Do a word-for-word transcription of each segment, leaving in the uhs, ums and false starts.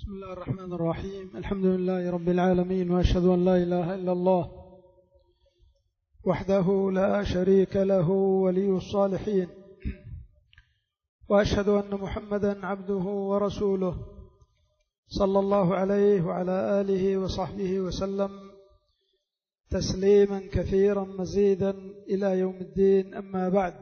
بسم الله الرحمن الرحيم. الحمد لله رب العالمين، وأشهد أن لا إله إلا الله وحده لا شريك له ولي الصالحين، وأشهد أن محمدا عبده ورسوله صلى الله عليه وعلى آله وصحبه وسلم تسليما كثيرا مزيدا إلى يوم الدين. أما بعد،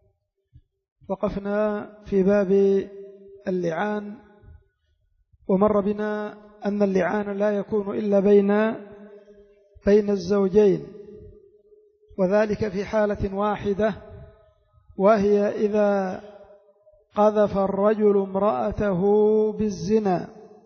وقفنا في باب اللعان، ومر بنا أن اللعان لا يكون إلا بين بين الزوجين، وذلك في حالة واحدة، وهي إذا قذف الرجل امرأته بالزنا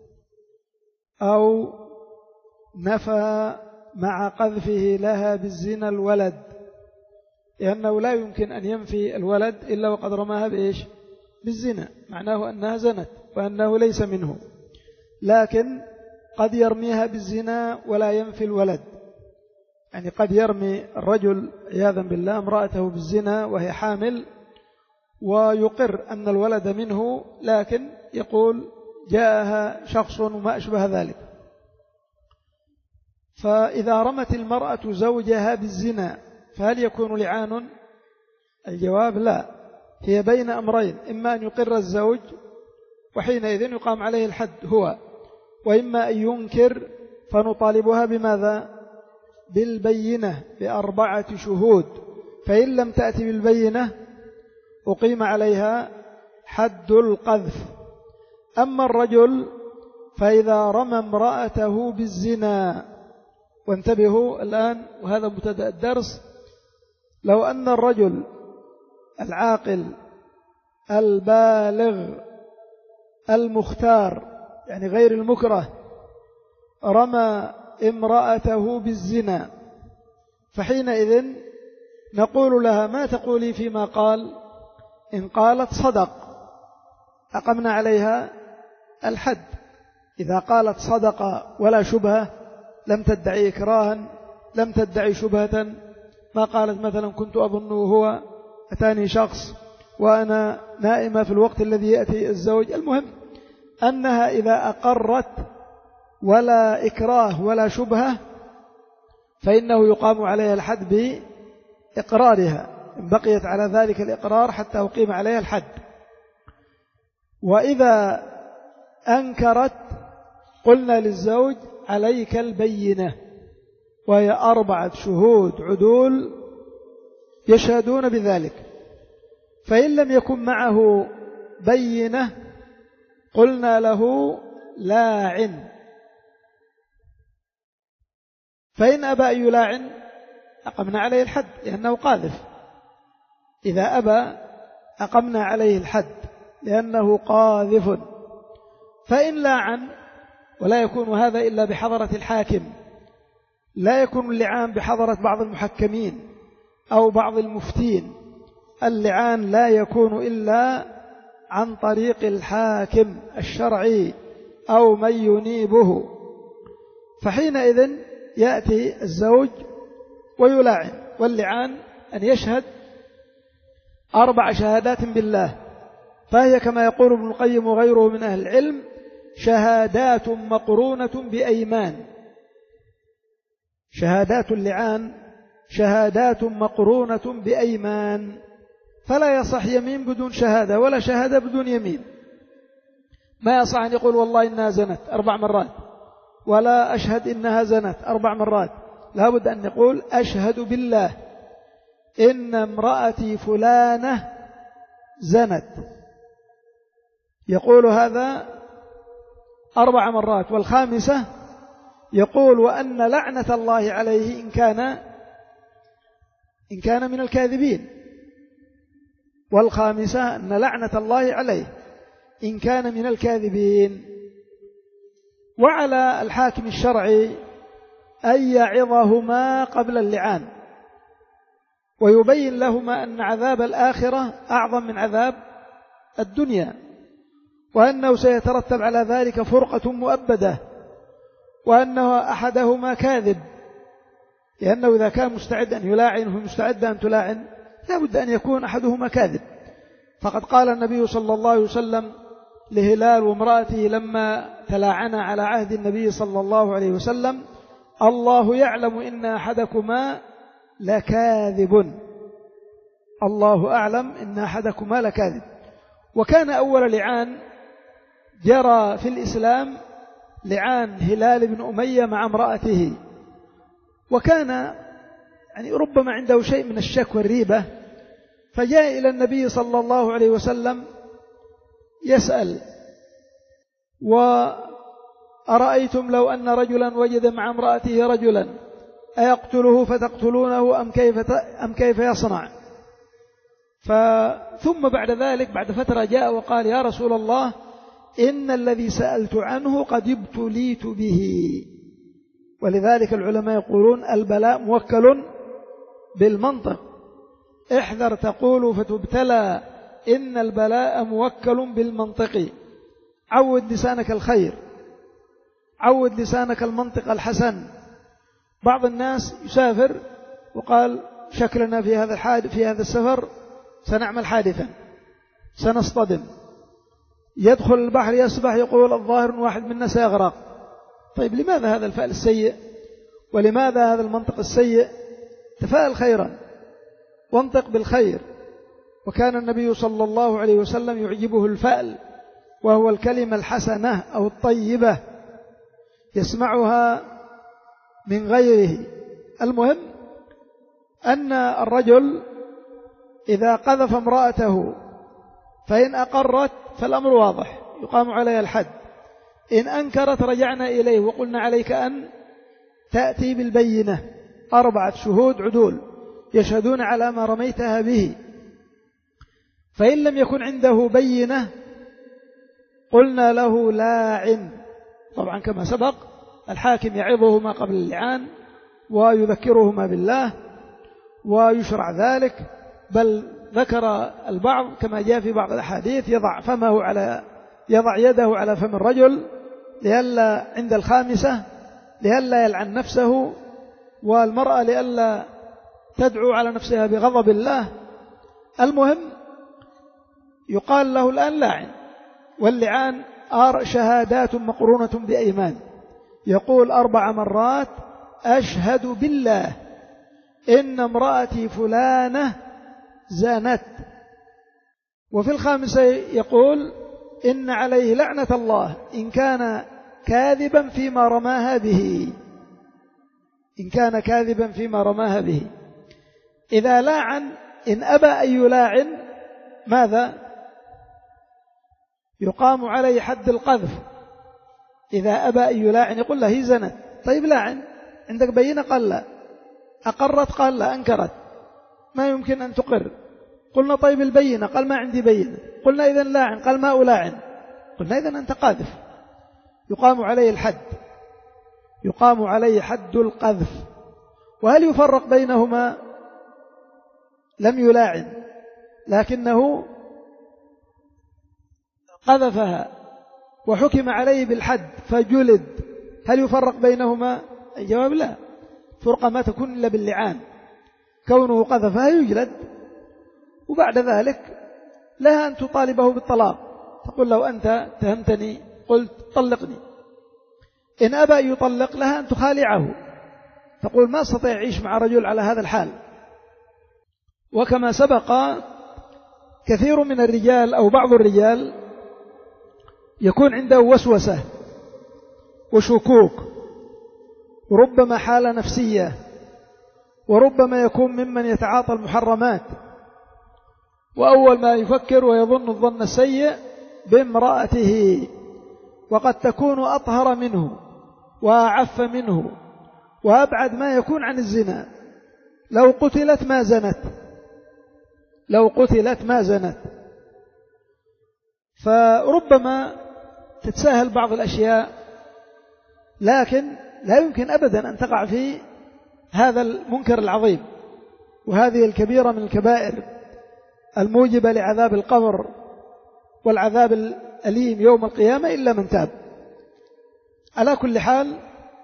أو نفى مع قذفه لها بالزنا الولد، لأنه لا يمكن أن ينفي الولد إلا وقد رماها بإيش؟ بالزنا، معناه أنها زنت وأنه ليس منه، لكن قد يرميها بالزنا ولا ينفي الولد. يعني قد يرمي الرجل عياذا بالله امرأته بالزنا وهي حامل ويقر أن الولد منه، لكن يقول جاءها شخص وما أشبه ذلك. فإذا رمت المرأة زوجها بالزنا فهل يكون لعان؟ الجواب لا، هي بين أمرين: إما أن يقر الزوج وحينئذ يقام عليه الحد هو، وإما أن ينكر فنطالبها بماذا؟ بالبينة بأربعة شهود، فإن لم تأتي بالبينة أقيم عليها حد القذف. أما الرجل فإذا رمى امرأته بالزنا، وانتبهوا الآن وهذا مبتدأ الدرس، لو أن الرجل العاقل البالغ المختار يعني غير المكره رمى امرأته بالزنا، فحينئذ نقول لها: ما تقولي فيما قال؟ إن قالت صدق أقمنا عليها الحد. إذا قالت صدق ولا شبهة، لم تدعي إكراها، لم تدعي شبهة، ما قالت مثلا كنت أظنه هو، أتاني شخص وأنا نائمة في الوقت الذي يأتي الزوج، المهم أنها إذا أقرت ولا إكراه ولا شبهة فإنه يقام عليها الحد بإقرارها، إن بقيت على ذلك الإقرار حتى أقيم عليها الحد. وإذا أنكرت قلنا للزوج: عليك البينة، وهي أربعة شهود عدول يشهدون بذلك. فإن لم يكن معه بينة قلنا له: لاعن. فإن أبى أن يلاعن أقمنا عليه الحد لأنه قاذف. إذا أبى أقمنا عليه الحد لأنه قاذف. فإن لاعن، ولا يكون هذا إلا بحضرة الحاكم، لا يكون اللعان بحضرة بعض المحكمين أو بعض المفتين، اللعان لا يكون إلا عن طريق الحاكم الشرعي أو من ينيبه. فحينئذ يأتي الزوج ويلاعن، واللعان أن يشهد أربع شهادات بالله، فهي كما يقول ابن القيم وغيره من أهل العلم شهادات مقرونة بأيمان. شهادات اللعان شهادات مقرونة بأيمان، فلا يصح يمين بدون شهادة ولا شهادة بدون يمين. ما يصح أن يقول والله إنها زنت أربع مرات، ولا أشهد إنها زنت أربع مرات، لا بد أن يقول أشهد بالله إن امرأتي فلانة زنت، يقول هذا أربع مرات. والخامسة يقول وأن لعنة الله عليه إن كان إن كان من الكاذبين. والخامسة أن لعنة الله عليه إن كان من الكاذبين. وعلى الحاكم الشرعي أن يعظهما قبل اللعان، ويبين لهما أن عذاب الآخرة أعظم من عذاب الدنيا، وأنه سيترتب على ذلك فرقة مؤبدة، وأنه أحدهما كاذب، لأنه إذا كان مستعد أن يلاعن وهو مستعد أن تلاعن لا بد أن يكون أحدهما كاذب. فقد قال النبي صلى الله عليه وسلم: لهلال وامرأته لما تلاعنا على عهد النبي صلى الله عليه وسلم: الله يعلم إن أحدكما لكاذب. الله أعلم إن أحدكما لكاذب. وكان أول لعان جرى في الإسلام لعان هلال بن أمية مع امرأته، وكان يعني ربما عنده شيء من الشك والريبة، فجاء إلى النبي صلى الله عليه وسلم يسأل: وأرأيتم لو أن رجلا وجد مع امرأته رجلا أيقتله فتقتلونه أم كيف, أم كيف يصنع؟ ثم بعد ذلك بعد فترة جاء وقال: يا رسول الله، إن الذي سألت عنه قد ابتليت به. ولذلك العلماء يقولون البلاء موكل بالمنطق. احذر تقول فتبتلى، إن البلاء موكل بالمنطق. عود لسانك الخير، عود لسانك المنطق الحسن. بعض الناس يسافر وقال: شكلنا في هذا الحادث في هذا السفر سنعمل حادثا، سنصطدم. يدخل البحر يسبح يقول: الظاهر واحد منا سيغرق. طيب لماذا هذا الفعل السيء؟ ولماذا هذا المنطق السيء؟ تفاءل خيرا وانطق بالخير. وكان النبي صلى الله عليه وسلم يعجبه الفأل، وهو الكلمة الحسنة أو الطيبة يسمعها من غيره. المهم أن الرجل إذا قذف امرأته فإن أقرت فالأمر واضح، يقام عليها الحد. إن أنكرت رجعنا إليه وقلنا: عليك أن تأتي بالبينة، أربعة شهود عدول يشهدون على ما رميتها به. فإن لم يكن عنده بينة قلنا له: لاعن. طبعا كما سبق الحاكم يعظهما قبل اللعان ويذكرهما بالله ويشرع ذلك. بل ذكر البعض كما جاء في بعض الأحاديث يضع فمه على يضع يده على فم الرجل لئلا عند الخامسة لئلا يلعن نفسه، والمرأة لئلا تدعو على نفسها بغضب الله. المهم يقال له الآن لاعن. واللعان شهادات مقرونة بأيمان. يقول أربع مرات: أشهد بالله إن امرأتي فلانة زانت. وفي الخامسة يقول: إن عليه لعنة الله إن كان كاذبا فيما رماها به، إن كان كاذبا فيما رماها به. إذا لاعن إن أبى أن يلاعن ماذا؟ يقام عليه حد القذف. إذا أبى أن يلاعن يقول له: هي زنت. طيب لاعن، عندك بينة؟ قال لا. أقرت؟ قال لا. أنكرت، ما يمكن أن تقر. قلنا: طيب البينة؟ قال: ما عندي بينة. قلنا: إذن لاعن. قال: ما ألاعن. قلنا: إذن أنت قاذف. يقام عليه الحد، يقام عليه حد القذف. وهل يفرق بينهما؟ لم يلاعن لكنه قذفها وحكم عليه بالحد فجلد، هل يفرق بينهما؟ الجواب لا. فرقة ما تكون إلا باللعان. كونه قذفها يجلد، وبعد ذلك لها أن تطالبه بالطلاق، تقول: لو أنت تهمتني قلت طلقني. إن أبى يطلق لها أن تخالعه، تقول: ما استطيع أعيش مع رجل على هذا الحال. وكما سبق كثير من الرجال أو بعض الرجال يكون عنده وسوسة وشكوك، وربما حالة نفسية، وربما يكون ممن يتعاطى المحرمات، وأول ما يفكر ويظن الظن السيء بامرأته، وقد تكون أطهر منه وأعف منه وأبعد ما يكون عن الزنا. لو قتلت ما زنت، لو قتلت ما زنت. فربما تتساهل بعض الأشياء، لكن لا يمكن أبدا أن تقع في هذا المنكر العظيم وهذه الكبيرة من الكبائر الموجبة لعذاب القبر والعذاب الأليم يوم القيامة إلا من تاب. على كل حال،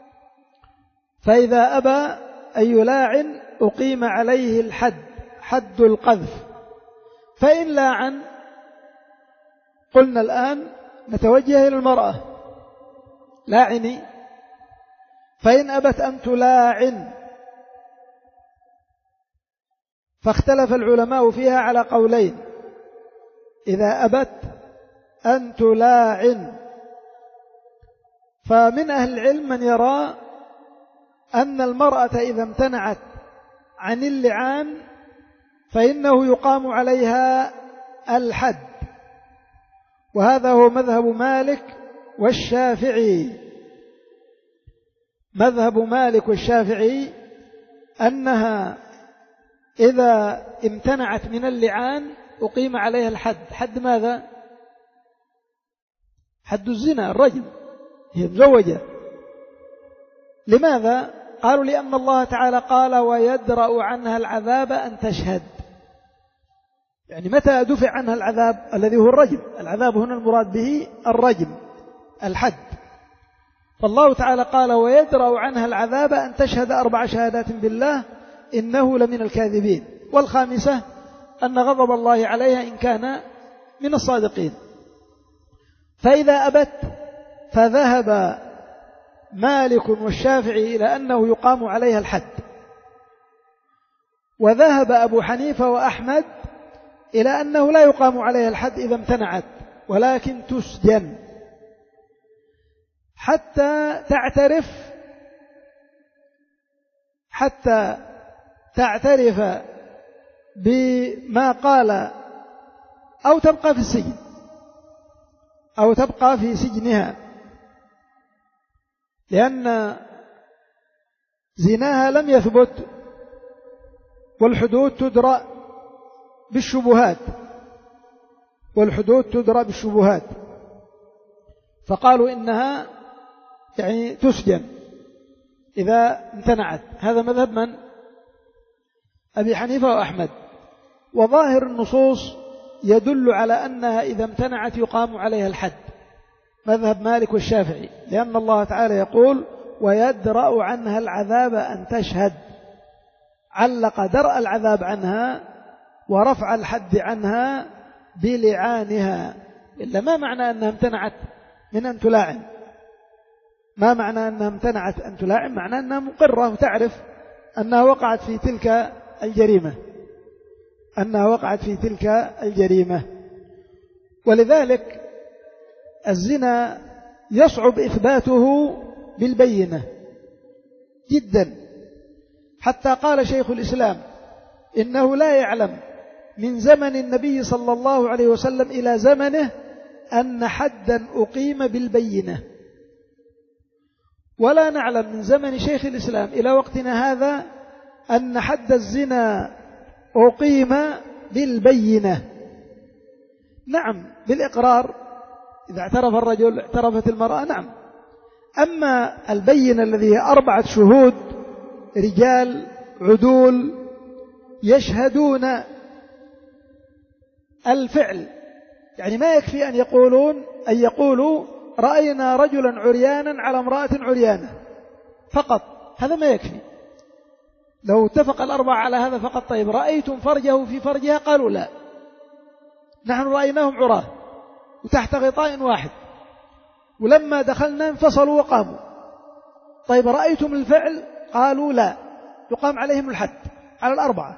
فإذا أبى أن يلاعن أقيم عليه الحد، حد القذف. فإن لاعن قلنا الآن نتوجه إلى المرأة لاعني، فإن أبت أن تلاعن، فاختلف العلماء فيها على قولين. إذا أبت أن تلاعن، فمن أهل العلم من يرى أن المرأة إذا امتنعت عن اللعان فإنه يقام عليها الحد، وهذا هو مذهب مالك والشافعي. مذهب مالك والشافعي أنها إذا امتنعت من اللعان أقيم عليها الحد. حد ماذا؟ حد الزنا، الرجم، هي مزوجة. لماذا؟ قالوا لأن الله تعالى قال ويدرأ عنها العذاب أن تشهد. يعني متى دفع عنها العذاب الذي هو الرجم؟ العذاب هنا المراد به الرجم، الحد. فالله تعالى قال ويدرأ عنها العذاب أن تشهد أربع شهادات بالله إنه لمن الكاذبين، والخامسة أن غضب الله عليها إن كان من الصادقين. فإذا أبت فذهب مالك والشافعي إلى أنه يقام عليها الحد، وذهب أبو حنيفة وأحمد إلى أنه لا يقام عليها الحد إذا امتنعت، ولكن تسجن حتى تعترف حتى تعترف بما قال، أو تبقى في السجن أو تبقى في سجنها، لأن زناها لم يثبت، والحدود تدرى بالشبهات والحدود تدرى بالشبهات فقالوا إنها يعني تسجن إذا امتنعت. هذا مذهب من؟ أبي حنيفة وأحمد. وظاهر النصوص يدل على أنها إذا امتنعت يقام عليها الحد، مذهب مالك والشافعي، لأن الله تعالى يقول ويدرأ عنها العذاب أن تشهد، علق درء العذاب عنها ورفع الحد عنها بلعانها. إلا ما معنى أنها امتنعت من أن تلاعن؟ ما معنى أنها امتنعت أن تلاعن؟ معنى أنها مقرة وتعرف أنها وقعت في تلك الجريمة أنها وقعت في تلك الجريمة. ولذلك الزنا يصعب إثباته بالبينة جدا، حتى قال شيخ الإسلام إنه لا يعلم من زمن النبي صلى الله عليه وسلم إلى زمنه أن حدا أقيم بالبينة، ولا نعلم من زمن شيخ الإسلام إلى وقتنا هذا أن حد الزنا أقيم بالبينة. نعم بالإقرار، إذا اعترف الرجل اعترفت المرأة، نعم. أما البينة الذي هي أربعة شهود رجال عدول يشهدون الفعل، يعني ما يكفي أن يقولون أن يقولوا رأينا رجلا عريانا على امرأة عريانة فقط، هذا ما يكفي. لو اتفق الأربعة على هذا فقط، طيب رأيتم فرجه في فرجها؟ قالوا لا، نحن رأيناهم عراه وتحت غطاء واحد، ولما دخلنا انفصلوا وقاموا. طيب رأيتم الفعل؟ قالوا لا، يقام عليهم الحد على الأربعة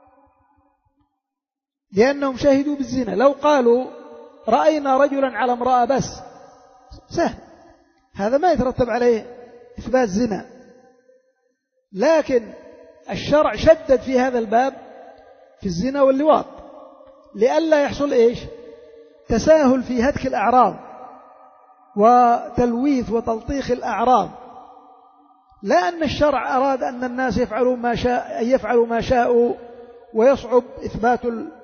لأنهم شهدوا بالزنا. لو قالوا رأينا رجلا على امرأة بس سهل، هذا ما يترتب عليه إثبات زنا. لكن الشرع شدد في هذا الباب في الزنا واللواط لئلا يحصل إيش؟ تساهل في هتك الأعراض وتلويث وتلطيخ الأعراض، لا أن الشرع أراد أن الناس يفعلوا ما شاء يفعلوا ما شاءوا ويصعب إثبات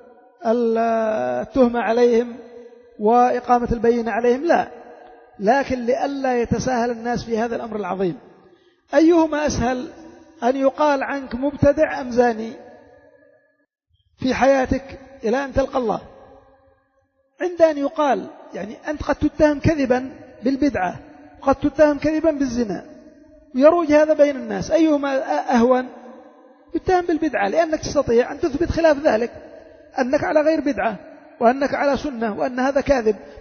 التهمة عليهم وإقامة البينة عليهم، لا، لكن لئلا يتساهل الناس في هذا الأمر العظيم. أيهما أسهل، أن يقال عنك مبتدع أم زاني في حياتك إلى أن تلقى الله؟ عند أن يقال يعني أنت قد تتهم كذبا بالبدعة وقد تتهم كذبا بالزنا ويروج هذا بين الناس، أيهما أهون؟ يتهم بالبدعة، لأنك تستطيع أن تثبت خلاف ذلك أنك على غير بدعة وأنك على سنة وأن هذا كاذب،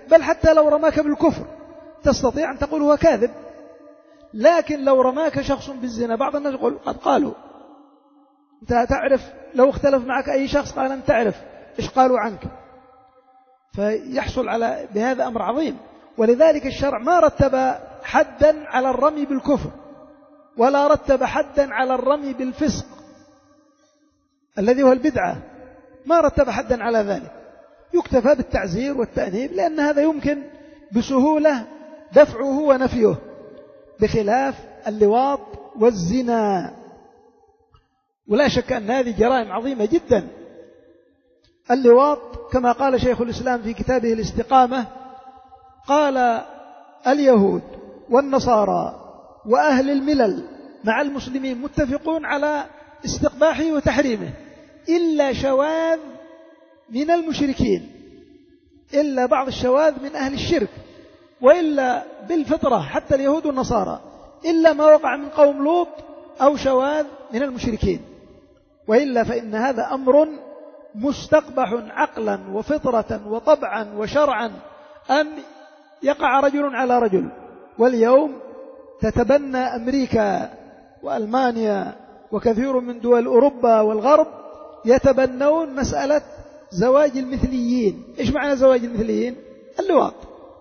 بل حتى لو رماك بالكفر تستطيع أن تقول هو كاذب. لكن لو رماك شخص بالزنا بعض الناس يقول قد قالوا، أنت تعرف لو اختلف معك أي شخص قال أنت تعرف إيش قالوا عنك، فيحصل على بهذا أمر عظيم. ولذلك الشرع ما رتب حدا على الرمي بالكفر ولا رتب حدا على الرمي بالفسق الذي هو البدعة، ما رتب حدا على ذلك، يكتفى بالتعزير والتأنيب، لأن هذا يمكن بسهولة دفعه ونفيه، بخلاف اللواط والزنا. ولا شك أن هذه جرائم عظيمة جدا. اللواط كما قال شيخ الإسلام في كتابه الاستقامة، قال اليهود والنصارى وأهل الملل مع المسلمين متفقون على استقباحه وتحريمه إلا شواذ من المشركين، إلا بعض الشواذ من أهل الشرك، وإلا بالفطرة حتى اليهود والنصارى، إلا ما وقع من قوم لوط أو شواذ من المشركين، وإلا فإن هذا أمر مستقبح عقلا وفطرة وطبعا وشرعا أن يقع رجل على رجل. واليوم تتبنى أمريكا وألمانيا وكثير من دول أوروبا والغرب يتبنون مسألة زواج المثليين. إيش معنى زواج المثليين؟ اللواط،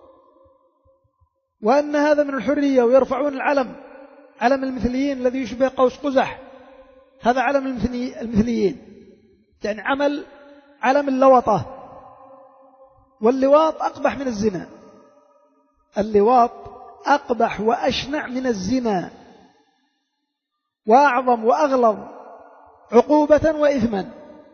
وأن هذا من الحرية، ويرفعون العلم، علم المثليين الذي يشبه قوس قزح، هذا علم المثليين، يعني عمل علم اللوطة. واللواط أقبح من الزنا، اللواط أقبح وأشنع من الزنا، وأعظم وأغلظ عقوبة وإثما.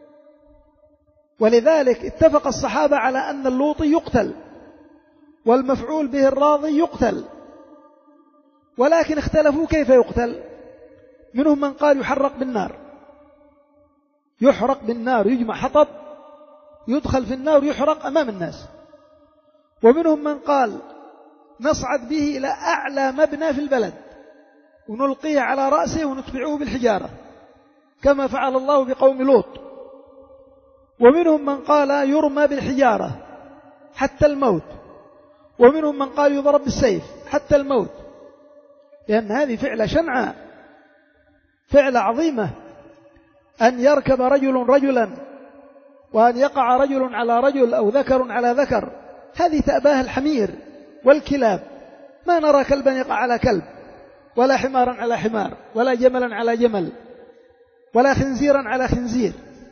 ولذلك اتفق الصحابة على أن اللوطي يقتل والمفعول به الراضي يقتل، ولكن اختلفوا كيف يقتل. منهم من قال يحرق بالنار، يحرق بالنار، يجمع حطب يدخل في النار يحرق أمام الناس. ومنهم من قال نصعد به إلى أعلى مبنى في البلد ونلقيه على رأسه ونتبعه بالحجارة كما فعل الله بقوم لوط. ومنهم من قال يرمى بالحجارة حتى الموت، ومنهم من قال يضرب بالسيف حتى الموت، لأن هذه فعلة شنعاء، فعلة عظيمة، أن يركب رجل رجلا وأن يقع رجل على رجل أو ذكر على ذكر، هذه تأباها الحمير والكلاب. ما نرى كلبا يقع على كلب، ولا حمارا على حمار، ولا جملا على جمل، ولا خنزيرا على خنزير.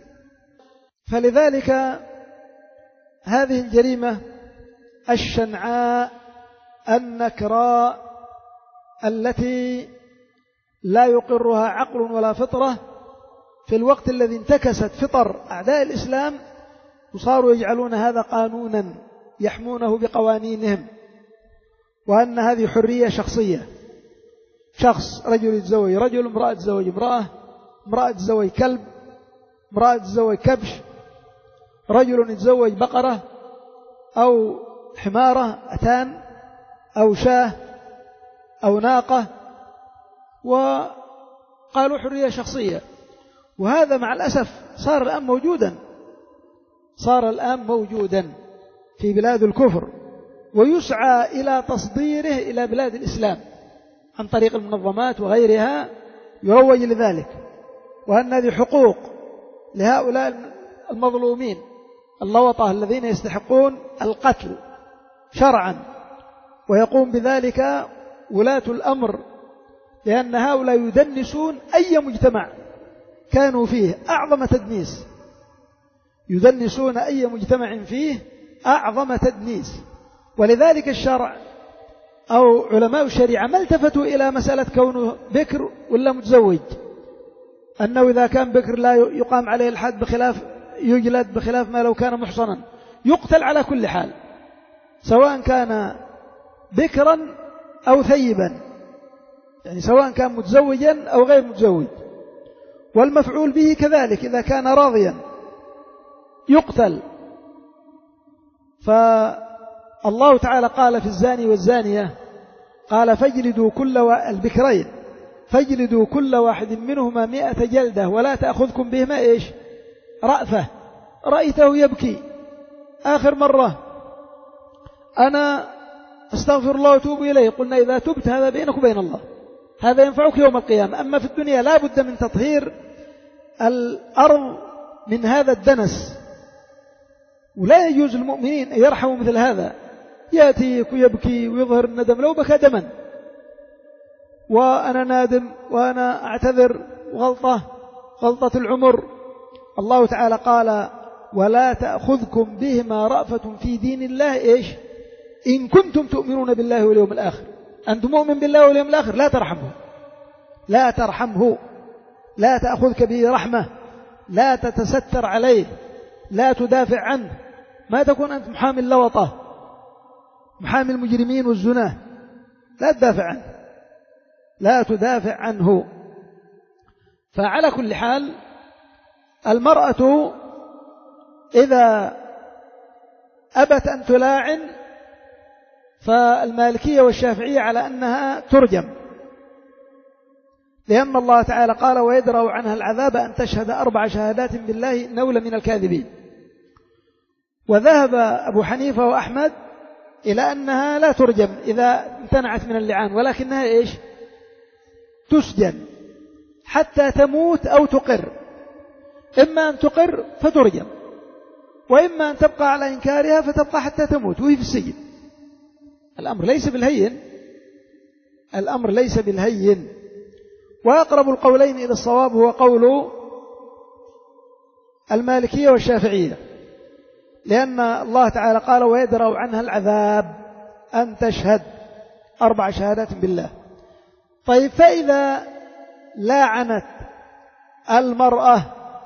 فلذلك هذه الجريمة الشنعاء النكراء التي لا يقرها عقل ولا فطرة، في الوقت الذي انتكست فطر أعداء الإسلام وصاروا يجعلون هذا قانونا يحمونه بقوانينهم، وأن هذه حرية شخصية، شخص رجل يتزوج رجل، امرأة تزوج امرأة، امرأة تزوج كلب، امرأة تزوج كبش، رجل يتزوج بقرة أو حمارة أتان أو شاه أو ناقة، وقالوا حرية شخصية. وهذا مع الأسف صار الآن موجودا، صار الآن موجودا في بلاد الكفر، ويسعى إلى تصديره إلى بلاد الإسلام عن طريق المنظمات وغيرها، يروج لذلك، وأن هذه حقوق لهؤلاء المظلومين اللوطة الذين يستحقون القتل شرعا، ويقوم بذلك ولاة الأمر، لأن هؤلاء يدنسون أي مجتمع كانوا فيه أعظم تدنيس، يدنسون أي مجتمع فيه أعظم تدنيس. ولذلك الشرع أو علماء الشريعة ما التفتوا إلى مسألة كونه بكر ولا متزوج، أنه إذا كان بكر لا يقام عليه الحد بخلاف يجلد، بخلاف ما لو كان محصنا يقتل على كل حال، سواء كان بكرا أو ثيبا، يعني سواء كان متزوجا أو غير متزوج. والمفعول به كذلك إذا كان راضيا يقتل. فالله تعالى قال في الزاني والزانية، قال فاجلدوا كل البكرين فاجلدوا كل واحد منهما مئة جلدة ولا تأخذكم بهما إيش رأفة. رأيته يبكي آخر مرة أنا أستغفر الله وأتوب إليه، قلنا إذا تبت هذا بينك وبين الله، هذا ينفعك يوم القيامة. أما في الدنيا لا بد من تطهير الأرض من هذا الدنس، ولا يجوز للمؤمنين أن يرحموا مثل هذا، يأتيك ويبكي ويظهر الندم، لو بكى دما وأنا نادم وأنا أعتذر، غلطة غلطة العمر. الله تعالى قال ولا تأخذكم بهما رأفة في دين الله إيش إن كنتم تؤمنون بالله واليوم الآخر. أنت مؤمن بالله واليوم الآخر لا ترحمه، لا ترحمه، لا تأخذك به رحمة، لا تتستر عليه، لا تدافع عنه، ما تكون أنت محامي اللوطة، محامي المجرمين والزنا، لا تدافع عنه، لا تدافع عنه. فعلى كل حال المرأة إذا أبت أن تلاعن فالمالكية والشافعية على أنها ترجم، لأن الله تعالى قال ويدرأ عنها العذاب أن تشهد أربع شهادات بالله إنه لمن الكاذبين. وذهب أبو حنيفة وأحمد إلى أنها لا ترجم إذا امتنعت من اللعان، ولكنها إيش تسجن حتى تموت أو تقر، إما أن تقر فترجم، وإما أن تبقى على إنكارها فتبقى حتى تموت وهي في السجن. الأمر ليس بالهين، الأمر ليس بالهين. وأقرب القولين إلى الصواب هو قول المالكية والشافعية، لأن الله تعالى قال ويدرأ عنها العذاب أن تشهد أربع شهادات بالله. طيب فإذا لاعنت المرأة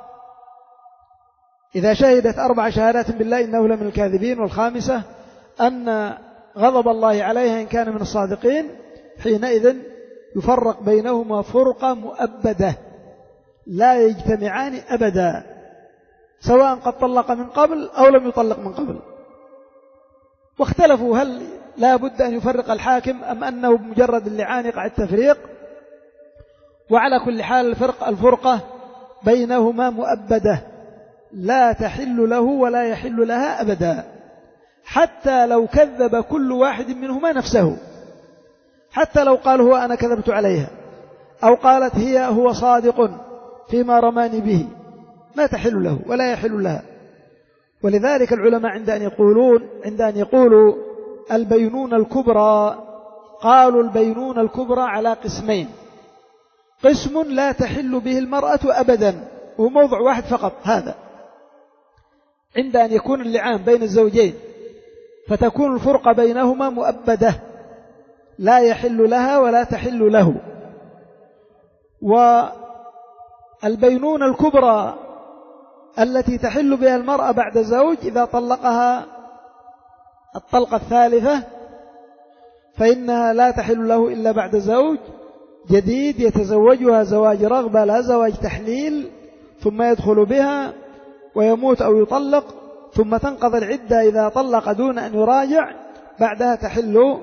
إذا شهدت أربع شهادات بالله إنه لمن الكاذبين، والخامسة أن غضب الله عليها إن كان من الصادقين، حينئذ يفرق بينهما فرقة مؤبدة لا يجتمعان أبدا، سواء قد طلق من قبل أو لم يطلق من قبل. واختلفوا هل لا بد أن يفرق الحاكم أم أنه بمجرد اللعان يقع التفريق. وعلى كل حال الفرق الفرقة بينهما مؤبدة لا تحل له ولا يحل لها أبدا، حتى لو كذب كل واحد منهما نفسه، حتى لو قال هو أنا كذبت عليها، أو قالت هي هو صادق فيما رماني به، ما تحل له ولا يحل لها. ولذلك العلماء عند أن يقولون عند أن يقولوا البينونة الكبرى، قالوا البينونة الكبرى على قسمين: قسم لا تحل به المرأة أبدا، وموضع واحد فقط، هذا عند أن يكون اللعان بين الزوجين فتكون الفرقة بينهما مؤبدة لا يحل لها ولا تحل له. والبينونة الكبرى التي تحل بها المرأة بعد زوج إذا طلقها الطلقة الثالثة فإنها لا تحل له إلا بعد زوج جديد يتزوجها زواج رغبة لا زواج تحليل، ثم يدخل بها ويموت أو يطلق، ثم تنقضي العدة إذا طلق دون أن يراجع، بعدها تحل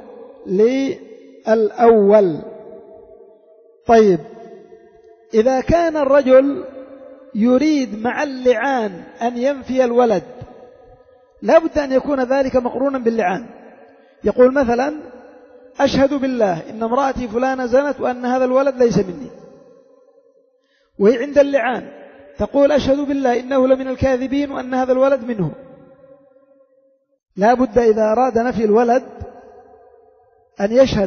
للأول. طيب إذا كان الرجل يريد مع اللعان أن ينفي الولد لا بد أن يكون ذلك مقرونا باللعان. يقول مثلا أشهد بالله إن امرأتي فلانة زنت وأن هذا الولد ليس مني، وهي عند اللعان تقول أشهد بالله إنه لمن الكاذبين وأن هذا الولد منه. لا بد إذا أراد نفي الولد أن يشهد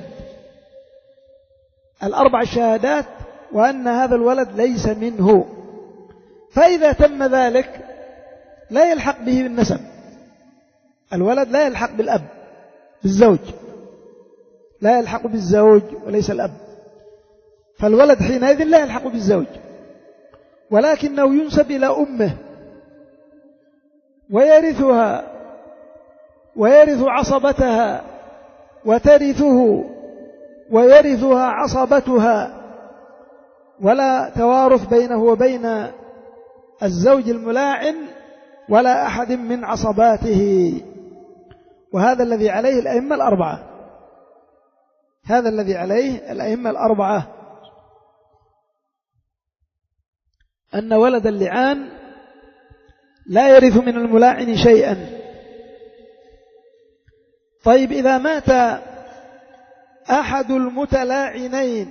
الأربع شهادات وأن هذا الولد ليس منه. فإذا تم ذلك لا يلحق به بالنسب، الولد لا يلحق بالأب بالزوج، لا يلحق بالزوج وليس الأب، فالولد حينئذ لا يلحق بالزوج، ولكنه ينسب إلى أمه ويرثها ويرث عصبتها وترثه ويرثها عصبتها، ولا توارث بينه وبين الزوج الملاعن ولا أحد من عصباته. وهذا الذي عليه الأئمة الأربعة، هذا الذي عليه الأئمة الأربعة، أن ولد اللعان لا يرث من الملاعن شيئا، طيب إذا مات أحد المتلاعنين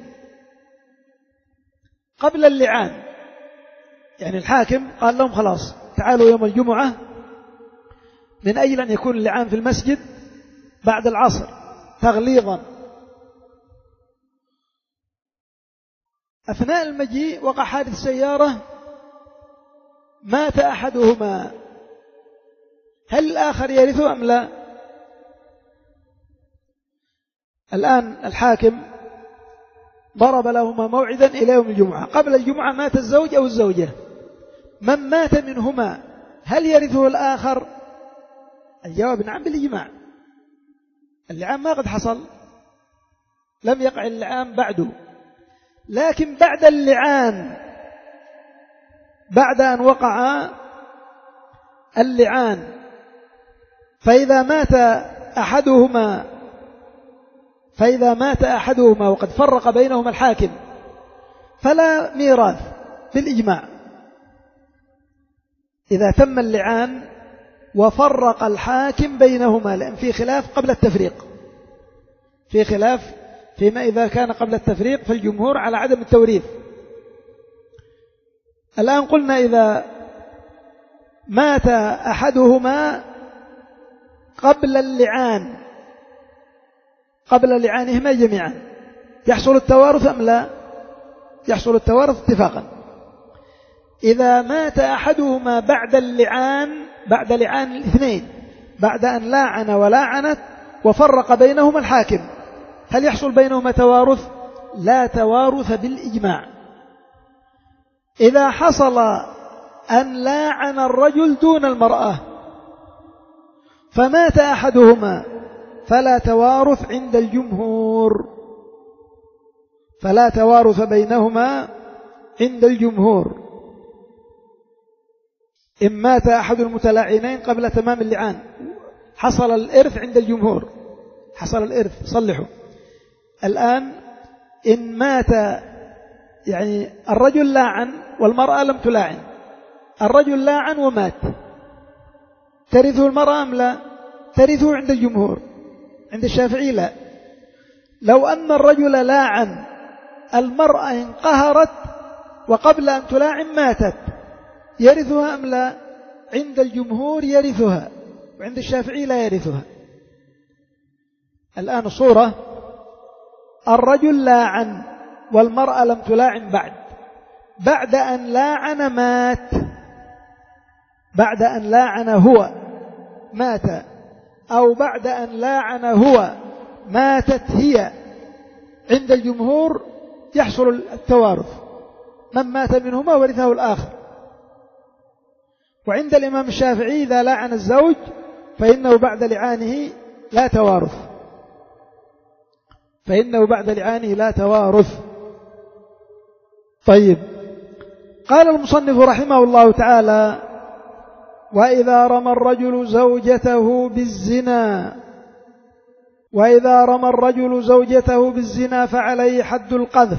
قبل اللعان، يعني الحاكم قال لهم خلاص تعالوا يوم الجمعة من أجل أن يكون اللعان في المسجد بعد العصر تغليظا، أثناء المجيء وقع حادث سيارة مات أحدهما، هل الآخر يرثه أم لا؟ الآن الحاكم ضرب لهما موعدا إلى يوم الجمعة، قبل الجمعة مات الزوج أو الزوجة، من مات منهما هل يرثه الآخر؟ الجواب نعم بالإجماع. اللعان ما قد حصل، لم يقع اللعان بعده، لكن بعد اللعان، بعد أن وقع اللعان، فإذا مات أحدهما فإذا مات أحدهما وقد فرق بينهما الحاكم فلا ميراث بالإجماع. إذا تم اللعان وفرق الحاكم بينهما، لأن في خلاف قبل التفريق، في خلاف فيما إذا كان قبل التفريق فالجمهور على عدم التوريث. الآن قلنا إذا مات أحدهما قبل اللعان، قبل لعانهما جميعا، يحصل التوارث أم لا؟ يحصل التوارث اتفاقا. إذا مات أحدهما بعد اللعان، بعد لعان الاثنين، بعد أن لاعن ولاعنت وفرق بينهما الحاكم، هل يحصل بينهما توارث؟ لا توارث بالإجماع. إذا حصل أن لاعن الرجل دون المرأة فمات أحدهما فلا توارث عند الجمهور، فلا توارث بينهما عند الجمهور. إن مات أحد المتلاعنين قبل تمام اللعان حصل الإرث عند الجمهور، حصل الإرث. صلحوا الآن، إن مات يعني الرجل لاعن والمرأة لم تلاعن، الرجل لاعن ومات، ترثه المرأة أم لا؟ ترثه عند الجمهور. عند الشافعي لا. لو أن الرجل لاعن المرأة انقهرت وقبل أن تلاعن ماتت، يرثها أم لا؟ عند الجمهور يرثها، وعند الشافعي لا يرثها. الآن الصورة، الرجل لاعن والمرأة لم تلاعن بعد، بعد أن لاعن مات، بعد أن لاعن هو مات، أو بعد أن لاعن هو ماتت هي، عند الجمهور يحصل التوارث، من مات منهما ورثه الآخر. وعند الإمام الشافعي إذا لاعن الزوج فإنه بعد لعانه لا توارث، فإنه بعد لعانه لا توارث. طيب، قال المصنف رحمه الله تعالى: وإذا رمى الرجل زوجته بالزنا وإذا رمى الرجل زوجته بالزنا فعليه حد القذف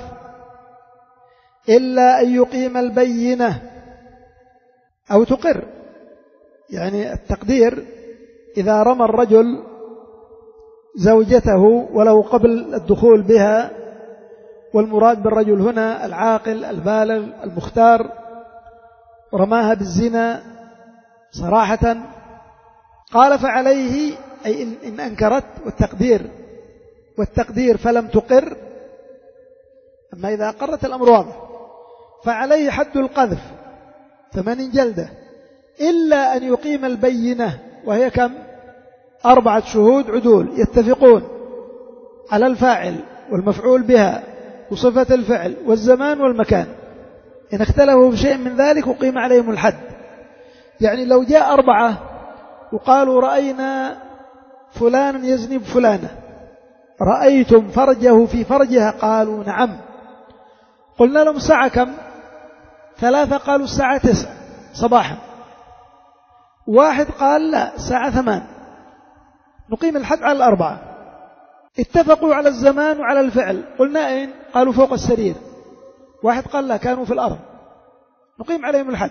إلا أن يقيم البينة أو تقر. يعني التقدير، إذا رمى الرجل زوجته ولو قبل الدخول بها، والمراد بالرجل هنا العاقل البالغ المختار، رماها بالزنا صراحة، قال فعليه، أي إن أنكرت، والتقدير والتقدير فلم تقر، أما إذا أقرت الأمر واضح، فعليه حد القذف ثمانين جلدة، إلا أن يقيم البينة، وهي كم؟ أربعة شهود عدول يتفقون على الفاعل والمفعول بها وصفة الفعل والزمان والمكان، إن اختلفوا بشيء من ذلك وقيم عليهم الحد. يعني لو جاء أربعة وقالوا رأينا فلانا يزني بفلانة، رأيتم فرجه في فرجها؟ قالوا نعم. قلنا لهم الساعة كم؟ ثلاثة، قالوا الساعة تسع صباحا. واحد قال لا الساعة ثمان، نقيم الحد على الأربعة. اتفقوا على الزمان وعلى الفعل، قلنا أين؟ قالوا فوق السرير. واحد قال لا كانوا في الأرض، نقيم عليهم الحد.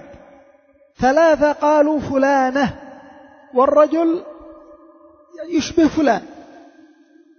ثلاثة قالوا فلانة والرجل يشبه فلان،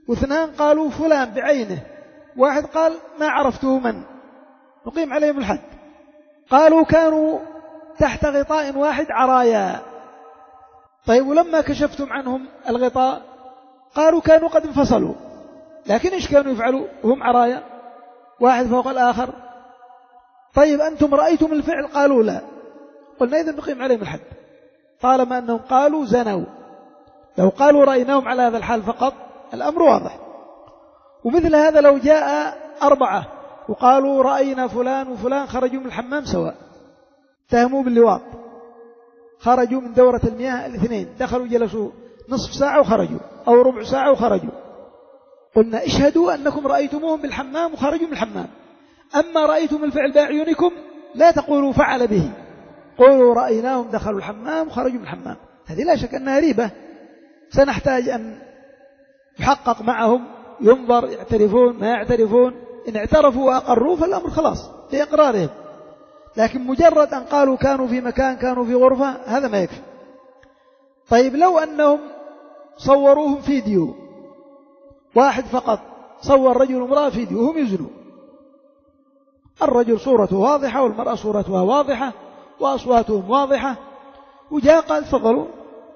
واثنان قالوا فلان بعينه، واحد قال ما عرفته من، نقيم عليهم الحد. قالوا كانوا تحت غطاء واحد عرايا. طيب ولما كشفتم عنهم الغطاء قالوا كانوا قد انفصلوا، لكن إيش كانوا يفعلوا وهم عرايا واحد فوق الآخر؟ طيب أنتم رأيتم الفعل؟ قالوا لا. قلنا إذن نقيم عليهم الحد طالما أنهم قالوا زنوا. لو قالوا رأيناهم على هذا الحال فقط الأمر واضح. ومثل هذا لو جاء أربعة وقالوا رأينا فلان وفلان خرجوا من الحمام سواء، اتهموا باللواط، خرجوا من دورة المياه الاثنين، دخلوا جلسوا نصف ساعة وخرجوا أو ربع ساعة وخرجوا، قلنا اشهدوا أنكم رأيتموهم بالحمام وخرجوا من الحمام. أما رأيتم الفعل بأعينكم لا تقولوا فعل به، قولوا رأيناهم دخلوا الحمام وخرجوا من الحمام. هذه لا شك أنها ريبة، سنحتاج أن يحقق معهم، ينظر يعترفون ما يعترفون، إن اعترفوا وأقروا فالأمر خلاص لإقرارهم. لكن مجرد أن قالوا كانوا في مكان كانوا في غرفة هذا ما يكفي. طيب لو أنهم صوروهم فيديو، واحد فقط صور رجل وامرأة فيديو وهم يزنوا، الرجل صورته واضحة والمرأة صورتها واضحة وأصواتهم واضحة، وجاء قال تفضلوا،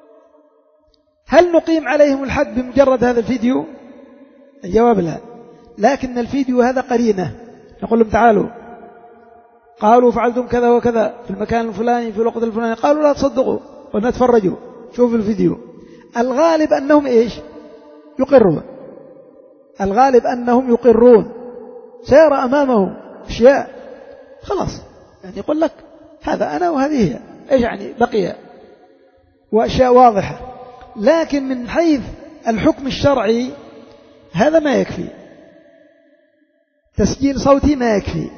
هل نقيم عليهم الحد بمجرد هذا الفيديو؟ الجواب لا. لكن الفيديو هذا قرينة، نقول لهم تعالوا قالوا فعلتم كذا وكذا في المكان الفلاني في الوقت الفلاني، قالوا لا تصدقوا قلنا تفرجوا شوفوا الفيديو. الغالب أنهم إيش؟ يقرون، الغالب أنهم يقرون، سيرى أمامهم أشياء خلاص، يعني يقول لك هذا أنا وهذه هي، إيش يعني بقي، وأشياء واضحة. لكن من حيث الحكم الشرعي هذا ما يكفي، تسجيل صوتي ما يكفي،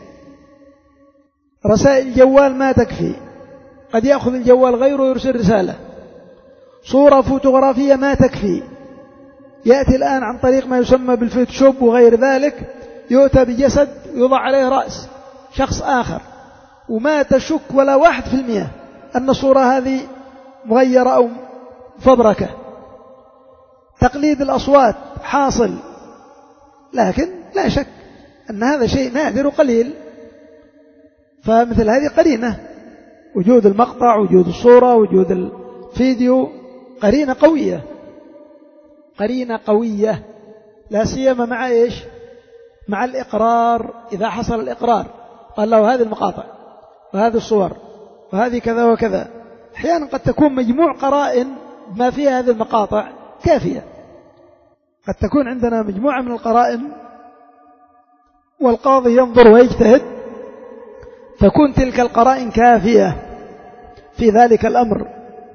رسائل الجوال ما تكفي، قد يأخذ الجوال غيره ويرسل رسالة، صورة فوتوغرافية ما تكفي، يأتي الآن عن طريق ما يسمى بالفوتوشوب وغير ذلك، يؤتى بجسد يوضع عليه رأس شخص آخر، وما تشك ولا واحد في المئة أن الصورة هذه مغيرة أو فبركة. تقليد الأصوات حاصل، لكن لا شك أن هذا شيء نادر وقليل. فمثل هذه قرينة، وجود المقطع وجود الصورة وجود الفيديو قرينة قوية، قرينة قوية، لا سيما مع إيش؟ مع الإقرار. إذا حصل الإقرار قال له هذه المقاطع وهذه الصور وهذه كذا وكذا، أحيانا قد تكون مجموع قرائن ما فيها هذه المقاطع كافية، قد تكون عندنا مجموعة من القرائن والقاضي ينظر ويجتهد، تكون تلك القرائن كافية في ذلك الأمر،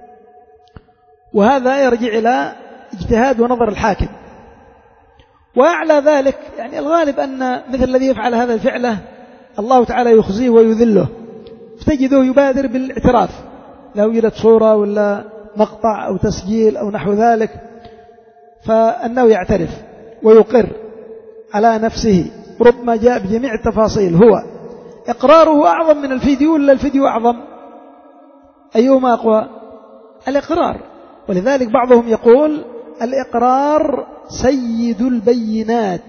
وهذا يرجع إلى اجتهاد ونظر الحاكم. وأعلى ذلك يعني الغالب أن مثل الذي يفعل هذا الفعله الله تعالى يخزيه ويذله، فتجده يبادر بالاعتراف لو وجدت صورة ولا مقطع أو تسجيل أو نحو ذلك، فأنه يعترف ويقر على نفسه، ربما جاء بجميع التفاصيل. هو إقراره أعظم من الفيديو ولا الفيديو أعظم؟ أيهما أقوى؟ الإقرار. ولذلك بعضهم يقول الإقرار سيد البينات،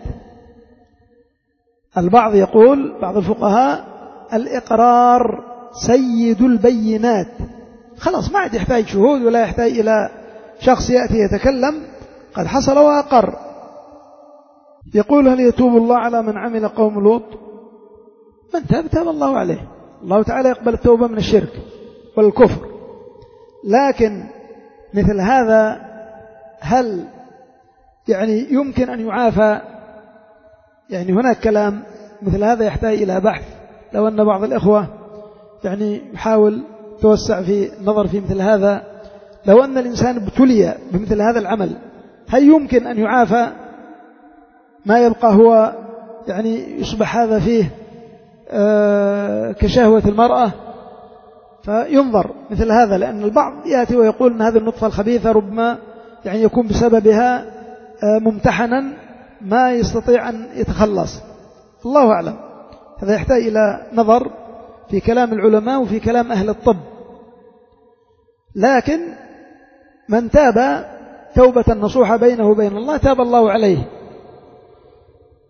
البعض يقول بعض الفقهاء الإقرار سيد البينات، خلاص ما عاد يحتاج شهود ولا يحتاج إلى شخص يأتي يتكلم، قد حصل وأقر. يقول هل يتوب الله على من عمل قوم لوط؟ من تاب تاب الله عليه، الله تعالى يقبل التوبة من الشرك والكفر. لكن مثل هذا هل يعني يمكن أن يعافى؟ يعني هناك كلام مثل هذا يحتاج إلى بحث، لو أن بعض الإخوة يعني يحاول توسع في النظر في مثل هذا، لو أن الإنسان ابتلي بمثل هذا العمل هل يمكن أن يعافى؟ ما يبقى هو يعني يصبح هذا فيه آه كشهوة المرأة، فينظر مثل هذا، لأن البعض يأتي ويقول أن هذه النطفة الخبيثة ربما يعني يكون بسببها آه ممتحنا ما يستطيع أن يتخلص، الله أعلم. هذا يحتاج إلى نظر في كلام العلماء وفي كلام أهل الطب. لكن من تاب توبة نصوحة بينه وبين الله تاب الله عليه،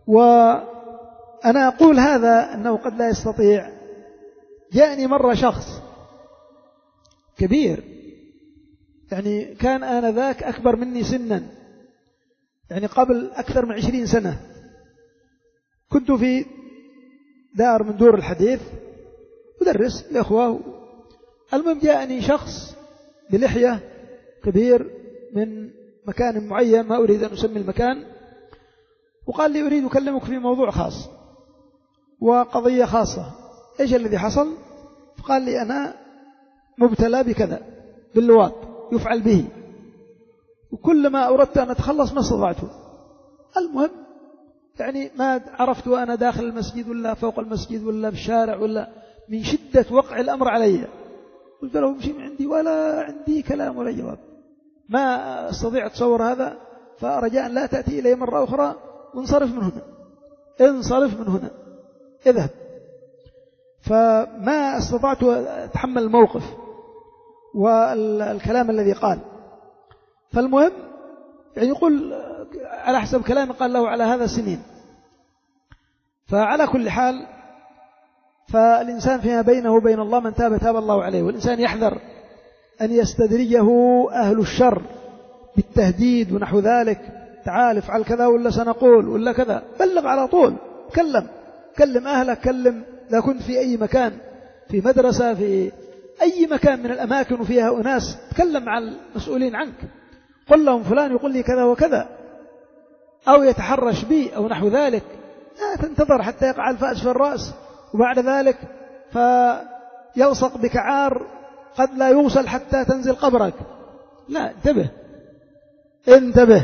وأنا أقول هذا أنه قد لا يستطيع. جاءني مرة شخص كبير، يعني كان آنذاك أكبر مني سنا، يعني قبل أكثر من عشرين سنة. كنت في دار من دور الحديث أدرس الإخوة. المهم جاءني شخص بلحية كبير من مكان معين، ما أريد أن أسمي المكان، وقال لي أريد أكلمك في موضوع خاص وقضية خاصة. إيش الذي حصل؟ فقال لي أنا مبتلى بكذا، باللواط يفعل به، وكل ما أردت أن أتخلص ما استطعته. المهم يعني ما عرفت وأنا داخل المسجد ولا فوق المسجد ولا بالشارع، ولا من شدة وقع الأمر علي قلت له امشي من عندي، ولا عندي كلام ولا جواب، ما أستطيع أتصور هذا، فرجاء لا تأتي إلي مرة أخرى وانصرف من هنا، انصرف من هنا، اذهب. فما استطعت أتحمل الموقف والكلام الذي قال. فالمهم يعني يقول على حسب كلامي قال له على هذا سنين. فعلى كل حال فالإنسان فيما بينه وبين الله من تاب تاب الله عليه، والإنسان يحذر أن يستدرجه أهل الشر بالتهديد ونحو ذلك، تعال افعل كذا ولا سنقول ولا كذا. بلغ على طول، كلم كلم أهلك، كلم إذا كنت في أي مكان، في مدرسة، في أي مكان من الأماكن وفيها أناس، تكلم مع المسؤولين عنك، قل لهم فلان يقول لي كذا وكذا، أو يتحرش بي أو نحو ذلك. لا تنتظر حتى يقع الفأس في الرأس وبعد ذلك فيلصق بك عار قد لا يوصل حتى تنزل قبرك. لا، انتبه انتبه.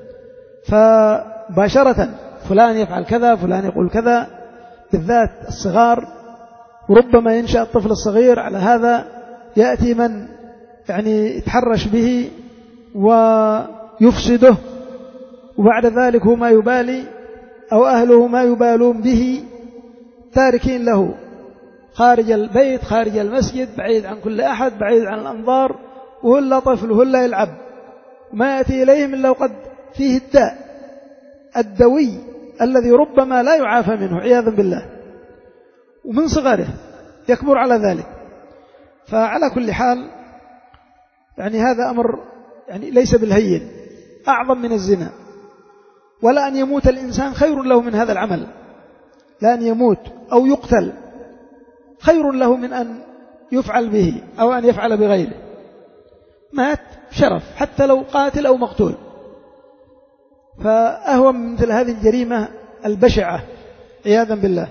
فباشرة فلان يفعل كذا، فلان يقول كذا، بالذات الصغار، وربما ينشأ الطفل الصغير على هذا، يأتي من يعني يتحرش به ويفسده، وبعد ذلك هو ما يبالي أو أهله ما يبالون به، تاركين له خارج البيت، خارج المسجد، بعيد عن كل أحد، بعيد عن الأنظار، وهلا طفل وهلا يلعب، ما يأتي إليهم إلا وقد فيه الداء الدوي الذي ربما لا يعافى منه عياذا بالله، ومن صغره يكبر على ذلك. فعلى كل حال يعني هذا أمر يعني ليس بالهين، أعظم من الزنا. ولا أن يموت الإنسان خير له من هذا العمل، لا أن يموت أو يقتل خير له من أن يفعل به أو أن يفعل بغيره. مات شرف حتى لو قاتل أو مقتول. فأهون من مثل هذه الجريمة البشعة عياذا بالله.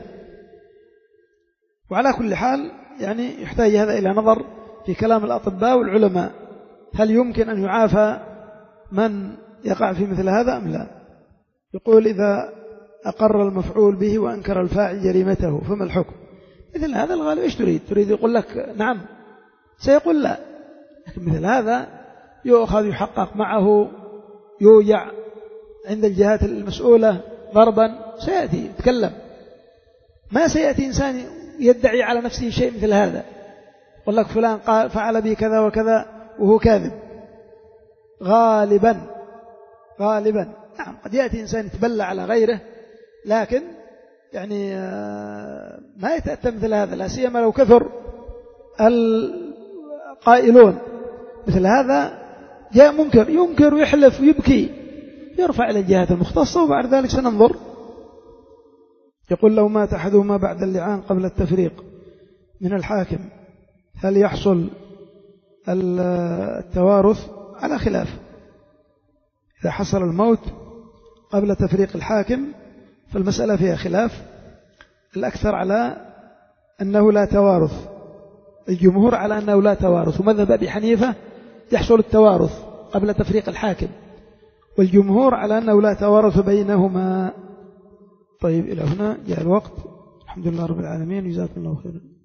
وعلى كل حال يعني يحتاج هذا إلى نظر في كلام الأطباء والعلماء، هل يمكن أن يعافى من يقع في مثل هذا أم لا؟ يقول إذا أقر المفعول به وأنكر الفاعل جريمته فما الحكم؟ مثل هذا الغالب إيش تريد؟ تريد يقول لك نعم، سيقول لا. لكن مثل هذا يؤخذ يحقق معه، يوجع عند الجهات المسؤولة ضربا، سيأتي يتكلم. ما سيأتي إنسان يدعي على نفسه شيء مثل هذا، يقول لك فلان قال فعل بي كذا وكذا وهو كاذب. غالبا غالبا نعم قد يأتي إنسان يتبلى على غيره، لكن يعني ما يتأتى مثل هذا، لا سيما لو كثر القائلون مثل هذا. جاء منكر ينكر ويحلف ويبكي، يرفع إلى الجهات المختصة وبعد ذلك سننظر. يقول لو مات أحدهما بعد اللعان قبل التفريق من الحاكم هل يحصل التوارث؟ على خلاف. إذا حصل الموت قبل تفريق الحاكم فالمسألة فيها خلاف، الأكثر على أنه لا توارث، الجمهور على أنه لا توارث، ومذهب أبي حنيفة يحصل التوارث قبل تفريق الحاكم، والجمهور على أنه لا توارث بينهما. طيب إلى هنا جاء الوقت. الحمد لله رب العالمين، جزاكم الله خيرا.